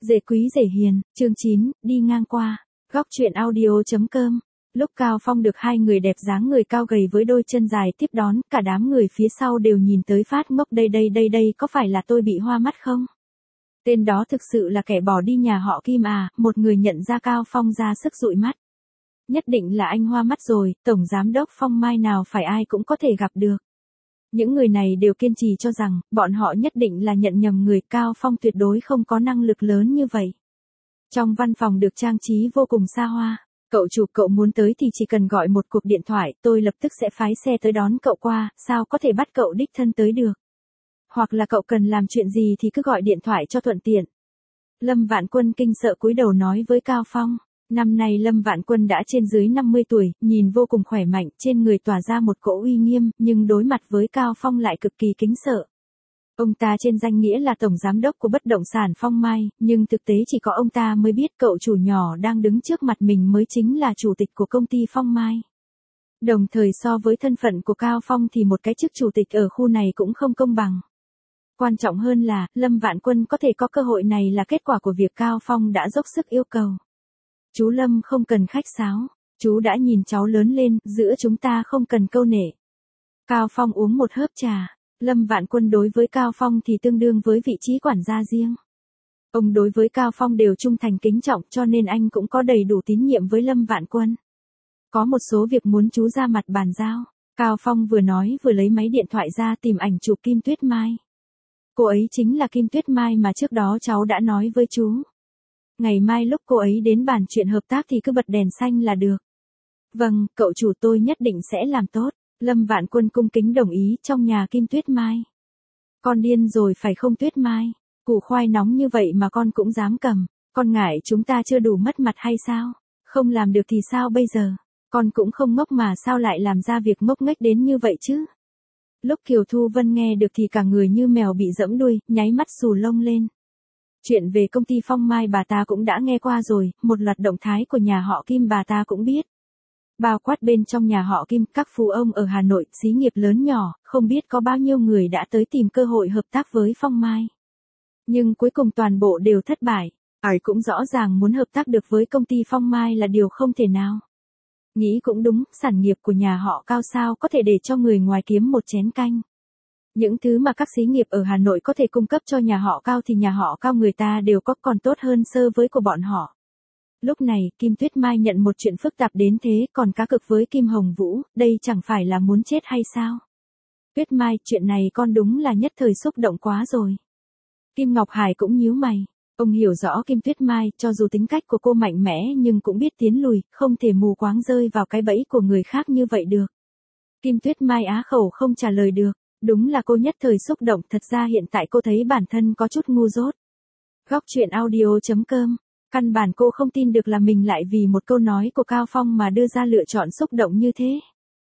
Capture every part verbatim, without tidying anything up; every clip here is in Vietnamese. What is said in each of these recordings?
Dễ quý dễ hiền, chương chín, đi ngang qua. Góc truyện audio.com. Lúc Cao Phong được hai người đẹp dáng người cao gầy với đôi chân dài tiếp đón, cả đám người phía sau đều nhìn tới phát ngốc, đây đây đây đây có phải là tôi bị hoa mắt không? Tên đó thực sự là kẻ bỏ đi nhà họ Kim à, một người nhận ra Cao Phong ra sức dụi mắt. Nhất định là anh hoa mắt rồi, tổng giám đốc Phong Mai nào phải ai cũng có thể gặp được. Những người này đều kiên trì cho rằng, bọn họ nhất định là nhận nhầm người, Cao Phong tuyệt đối không có năng lực lớn như vậy. Trong văn phòng được trang trí vô cùng xa hoa, cậu chủ cậu muốn tới thì chỉ cần gọi một cuộc điện thoại, tôi lập tức sẽ phái xe tới đón cậu qua, sao có thể bắt cậu đích thân tới được. Hoặc là cậu cần làm chuyện gì thì cứ gọi điện thoại cho thuận tiện. Lâm Vạn Quân kinh sợ cúi đầu nói với Cao Phong. Năm nay Lâm Vạn Quân đã trên dưới năm mươi tuổi, nhìn vô cùng khỏe mạnh, trên người tỏa ra một cỗ uy nghiêm, nhưng đối mặt với Cao Phong lại cực kỳ kính sợ. Ông ta trên danh nghĩa là tổng giám đốc của bất động sản Phong Mai, nhưng thực tế chỉ có ông ta mới biết cậu chủ nhỏ đang đứng trước mặt mình mới chính là chủ tịch của công ty Phong Mai. Đồng thời so với thân phận của Cao Phong thì một cái chức chủ tịch ở khu này cũng không công bằng. Quan trọng hơn là, Lâm Vạn Quân có thể có cơ hội này là kết quả của việc Cao Phong đã dốc sức yêu cầu. Chú Lâm không cần khách sáo, chú đã nhìn cháu lớn lên, giữa chúng ta không cần câu nệ. Cao Phong uống một hớp trà, Lâm Vạn Quân đối với Cao Phong thì tương đương với vị trí quản gia riêng. Ông đối với Cao Phong đều trung thành kính trọng cho nên anh cũng có đầy đủ tín nhiệm với Lâm Vạn Quân. Có một số việc muốn chú ra mặt bàn giao, Cao Phong vừa nói vừa lấy máy điện thoại ra tìm ảnh chụp Kim Tuyết Mai. Cô ấy chính là Kim Tuyết Mai mà trước đó cháu đã nói với chú. Ngày mai lúc cô ấy đến bàn chuyện hợp tác thì cứ bật đèn xanh là được. Vâng, cậu chủ tôi nhất định sẽ làm tốt. Lâm Vạn Quân cung kính đồng ý trong nhà Kim Tuyết Mai. Con điên rồi phải không Tuyết Mai? Củ khoai nóng như vậy mà con cũng dám cầm. Con ngại chúng ta chưa đủ mất mặt hay sao? Không làm được thì sao bây giờ? Con cũng không ngốc mà sao lại làm ra việc ngốc nghếch đến như vậy chứ? Lúc Kiều Thu Vân nghe được thì cả người như mèo bị dẫm đuôi, nháy mắt xù lông lên. Chuyện về công ty Phong Mai bà ta cũng đã nghe qua rồi, một loạt động thái của nhà họ Kim bà ta cũng biết. Bao quát bên trong nhà họ Kim, các phú ông ở Hà Nội, xí nghiệp lớn nhỏ, không biết có bao nhiêu người đã tới tìm cơ hội hợp tác với Phong Mai. Nhưng cuối cùng toàn bộ đều thất bại, ai cũng rõ ràng muốn hợp tác được với công ty Phong Mai là điều không thể nào. Nghĩ cũng đúng, sản nghiệp của nhà họ Cao sao có thể để cho người ngoài kiếm một chén canh. Những thứ mà các xí nghiệp ở Hà Nội có thể cung cấp cho nhà họ Cao thì nhà họ Cao người ta đều có còn tốt hơn sơ với của bọn họ. Lúc này, Kim Tuyết Mai nhận một chuyện phức tạp đến thế còn cá cực với Kim Hồng Vũ, đây chẳng phải là muốn chết hay sao? Tuyết Mai, chuyện này con đúng là nhất thời xúc động quá rồi. Kim Ngọc Hải cũng nhíu mày. Ông hiểu rõ Kim Tuyết Mai, cho dù tính cách của cô mạnh mẽ nhưng cũng biết tiến lùi, không thể mù quáng rơi vào cái bẫy của người khác như vậy được. Kim Tuyết Mai á khẩu không trả lời được. Đúng là cô nhất thời xúc động, thật ra hiện tại cô thấy bản thân có chút ngu dốt. Góc truyện audio.com. Căn bản cô không tin được là mình lại vì một câu nói của Cao Phong mà đưa ra lựa chọn xúc động như thế.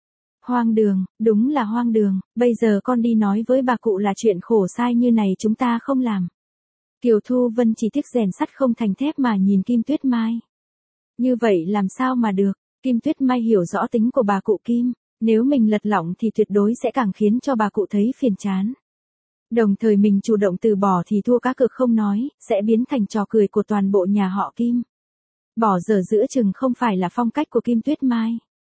Hoang đường, đúng là hoang đường, bây giờ con đi nói với bà cụ là chuyện khổ sai như này chúng ta không làm. Kiều Thu Vân chỉ tiếc rèn sắt không thành thép mà nhìn Kim Tuyết Mai. Như vậy làm sao mà được, Kim Tuyết Mai hiểu rõ tính của bà cụ Kim. Nếu mình lật lọng thì tuyệt đối sẽ càng khiến cho bà cụ thấy phiền chán. Đồng thời mình chủ động từ bỏ thì thua cá cược không nói, sẽ biến thành trò cười của toàn bộ nhà họ Kim. Bỏ dở giữa chừng không phải là phong cách của Kim Tuyết Mai.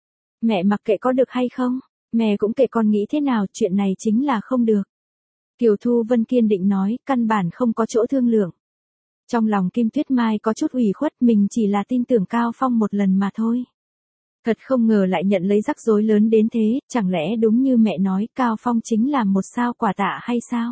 Mẹ mặc kệ có được hay không, mẹ cũng kệ con nghĩ thế nào, chuyện này chính là không được. Kiều Thu Vân kiên định nói, căn bản không có chỗ thương lượng. Trong lòng Kim Tuyết Mai có chút ủy khuất, mình chỉ là tin tưởng Cao Phong một lần mà thôi. Thật không ngờ lại nhận lấy rắc rối lớn đến thế, chẳng lẽ đúng như mẹ nói Cao Phong chính là một sao quả tạ hay sao?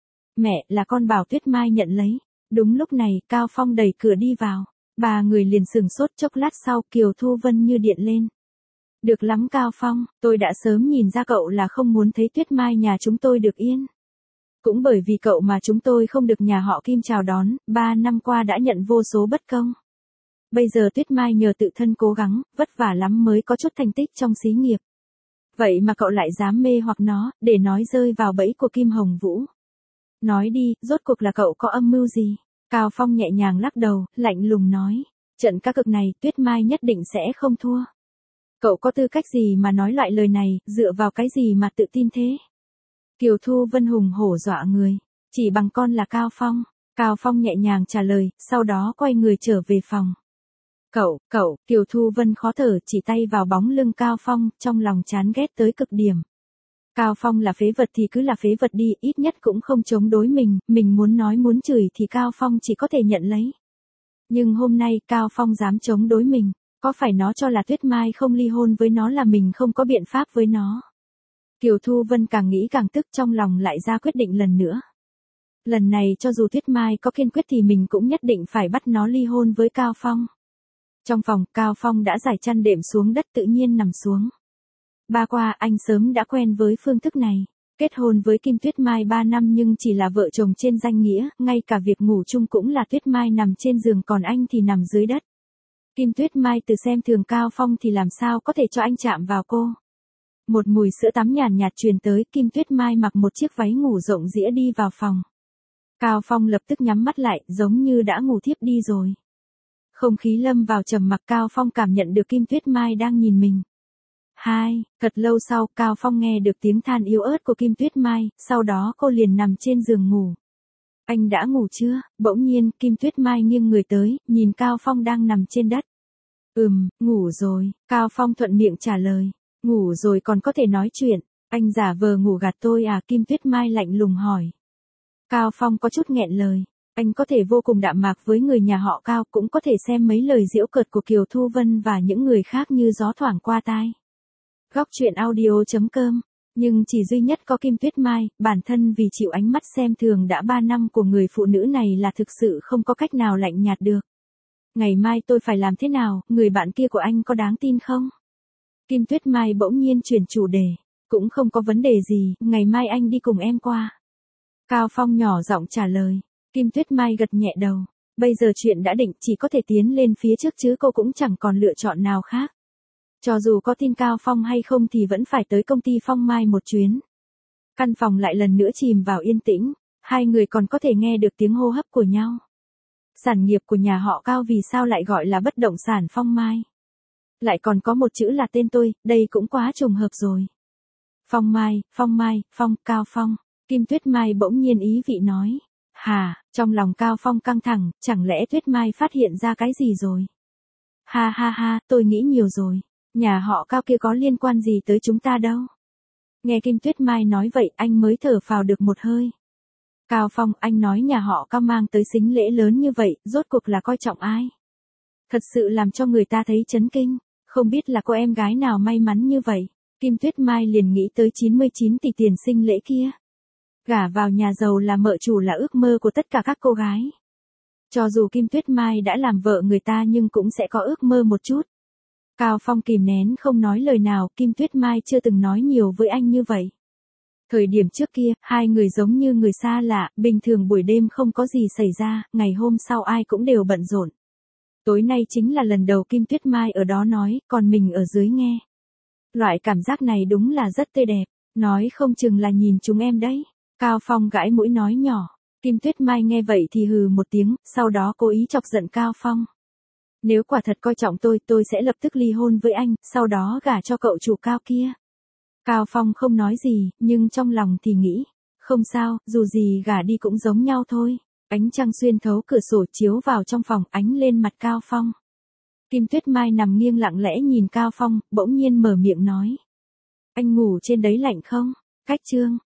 Mẹ, là con bảo Tuyết Mai nhận lấy. Đúng lúc này, Cao Phong đẩy cửa đi vào. Ba người liền sừng sốt chốc lát sau, Kiều Thu Vân như điện lên. Được lắm Cao Phong, tôi đã sớm nhìn ra cậu là không muốn thấy Tuyết Mai nhà chúng tôi được yên. Cũng bởi vì cậu mà chúng tôi không được nhà họ Kim chào đón, ba năm qua đã nhận vô số bất công. Bây giờ Tuyết Mai nhờ tự thân cố gắng, vất vả lắm mới có chút thành tích trong xí nghiệp. Vậy mà cậu lại dám mê hoặc nó, để nói rơi vào bẫy của Kim Hồng Vũ. Nói đi, rốt cuộc là cậu có âm mưu gì? Cao Phong nhẹ nhàng lắc đầu, lạnh lùng nói. Trận cá cược này, Tuyết Mai nhất định sẽ không thua. Cậu có tư cách gì mà nói loại lời này, dựa vào cái gì mà tự tin thế? Kiều Thu Vân hùng hổ dọa người. Chỉ bằng con là Cao Phong. Cao Phong nhẹ nhàng trả lời, sau đó quay người trở về phòng. Cậu, cậu, Kiều Thu Vân khó thở chỉ tay vào bóng lưng Cao Phong, trong lòng chán ghét tới cực điểm. Cao Phong là phế vật thì cứ là phế vật đi, ít nhất cũng không chống đối mình, mình muốn nói muốn chửi thì Cao Phong chỉ có thể nhận lấy. Nhưng hôm nay Cao Phong dám chống đối mình, có phải nó cho là Tuyết Mai không ly hôn với nó là mình không có biện pháp với nó. Kiều Thu Vân càng nghĩ càng tức, trong lòng lại ra quyết định lần nữa. Lần này cho dù Tuyết Mai có kiên quyết thì mình cũng nhất định phải bắt nó ly hôn với Cao Phong. Trong phòng, Cao Phong đã trải chăn đệm xuống đất tự nhiên nằm xuống. Ba qua anh sớm đã quen với phương thức này. Kết hôn với Kim Tuyết Mai ba năm nhưng chỉ là vợ chồng trên danh nghĩa, ngay cả việc ngủ chung cũng là Tuyết Mai nằm trên giường còn anh thì nằm dưới đất. Kim Tuyết Mai từ xem thường Cao Phong thì làm sao có thể cho anh chạm vào cô. Một mùi sữa tắm nhàn nhạt truyền tới, Kim Tuyết Mai mặc một chiếc váy ngủ rộng rĩa đi vào phòng. Cao Phong lập tức nhắm mắt lại, giống như đã ngủ thiếp đi rồi. Không khí lâm vào trầm mặc, Cao Phong cảm nhận được Kim Tuyết Mai đang nhìn mình. Hai, thật lâu sau, Cao Phong nghe được tiếng than yếu ớt của Kim Tuyết Mai, sau đó cô liền nằm trên giường ngủ. Anh đã ngủ chưa? Bỗng nhiên, Kim Tuyết Mai nghiêng người tới, nhìn Cao Phong đang nằm trên đất. Ừm, ngủ rồi, Cao Phong thuận miệng trả lời. Ngủ rồi còn có thể nói chuyện, anh giả vờ ngủ gạt tôi à? Kim Tuyết Mai lạnh lùng hỏi. Cao Phong có chút nghẹn lời. Anh có thể vô cùng đạm mạc với người nhà họ Cao, cũng có thể xem mấy lời giễu cợt của Kiều Thu Vân và những người khác như gió thoảng qua tai. Góc truyện audio chấm com. Nhưng chỉ duy nhất có Kim Tuyết Mai, bản thân vì chịu ánh mắt xem thường đã ba năm của người phụ nữ này là thực sự không có cách nào lạnh nhạt được. Ngày mai tôi phải làm thế nào, người bạn kia của anh có đáng tin không? Kim Tuyết Mai bỗng nhiên chuyển chủ đề. Cũng không có vấn đề gì, ngày mai anh đi cùng em qua. Cao Phong nhỏ giọng trả lời. Kim Tuyết Mai gật nhẹ đầu. Bây giờ chuyện đã định, chỉ có thể tiến lên phía trước chứ cô cũng chẳng còn lựa chọn nào khác. Cho dù có tin Cao Phong hay không thì vẫn phải tới công ty Phong Mai một chuyến. Căn phòng lại lần nữa chìm vào yên tĩnh, hai người còn có thể nghe được tiếng hô hấp của nhau. Sản nghiệp của nhà họ Cao vì sao lại gọi là bất động sản Phong Mai? Lại còn có một chữ là tên tôi, đây cũng quá trùng hợp rồi. Phong Mai, Phong Mai, Phong, Cao Phong. Kim Tuyết Mai bỗng nhiên ý vị nói. Hà, trong lòng Cao Phong căng thẳng, chẳng lẽ Tuyết Mai phát hiện ra cái gì rồi? Ha ha ha, tôi nghĩ nhiều rồi. Nhà họ Cao kia có liên quan gì tới chúng ta đâu. Nghe Kim Tuyết Mai nói vậy anh mới thở phào được một hơi. Cao Phong, anh nói nhà họ Cao mang tới sính lễ lớn như vậy, rốt cuộc là coi trọng ai? Thật sự làm cho người ta thấy chấn kinh, không biết là cô em gái nào may mắn như vậy. Kim Tuyết Mai liền nghĩ tới chín mươi chín tỷ tiền sinh lễ kia. Gả vào nhà giàu là mợ chủ là ước mơ của tất cả các cô gái. Cho dù Kim Tuyết Mai đã làm vợ người ta nhưng cũng sẽ có ước mơ một chút. Cao Phong kìm nén không nói lời nào, Kim Tuyết Mai chưa từng nói nhiều với anh như vậy. Thời điểm trước kia, hai người giống như người xa lạ, bình thường buổi đêm không có gì xảy ra, ngày hôm sau ai cũng đều bận rộn. Tối nay chính là lần đầu Kim Tuyết Mai ở đó nói, còn mình ở dưới nghe. Loại cảm giác này đúng là rất tươi đẹp, nói không chừng là nhìn chúng em đấy. Cao Phong gãi mũi nói nhỏ, Kim Tuyết Mai nghe vậy thì hừ một tiếng, sau đó cố ý chọc giận Cao Phong. Nếu quả thật coi trọng tôi, tôi sẽ lập tức ly hôn với anh, sau đó gả cho cậu chủ Cao kia. Cao Phong không nói gì, nhưng trong lòng thì nghĩ, không sao, dù gì gả đi cũng giống nhau thôi. Ánh trăng xuyên thấu cửa sổ chiếu vào trong phòng, ánh lên mặt Cao Phong. Kim Tuyết Mai nằm nghiêng lặng lẽ nhìn Cao Phong, bỗng nhiên mở miệng nói. Anh ngủ trên đấy lạnh không? Cách chương.